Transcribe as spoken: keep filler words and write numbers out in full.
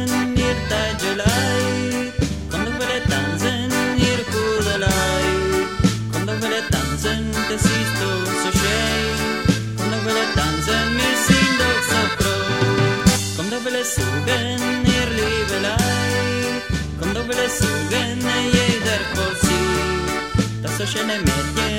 ihr Tagelei. Komm doch will tanzen, ihr Kudelei. Komm doch will tanzen, das ist doch so schön. Komm doch will tanzen, wir sind doch so froh. Komm doch will suchen, ihr Liebelei. Komm doch will suchen, jeder vor sich. Das so schöne Mädchen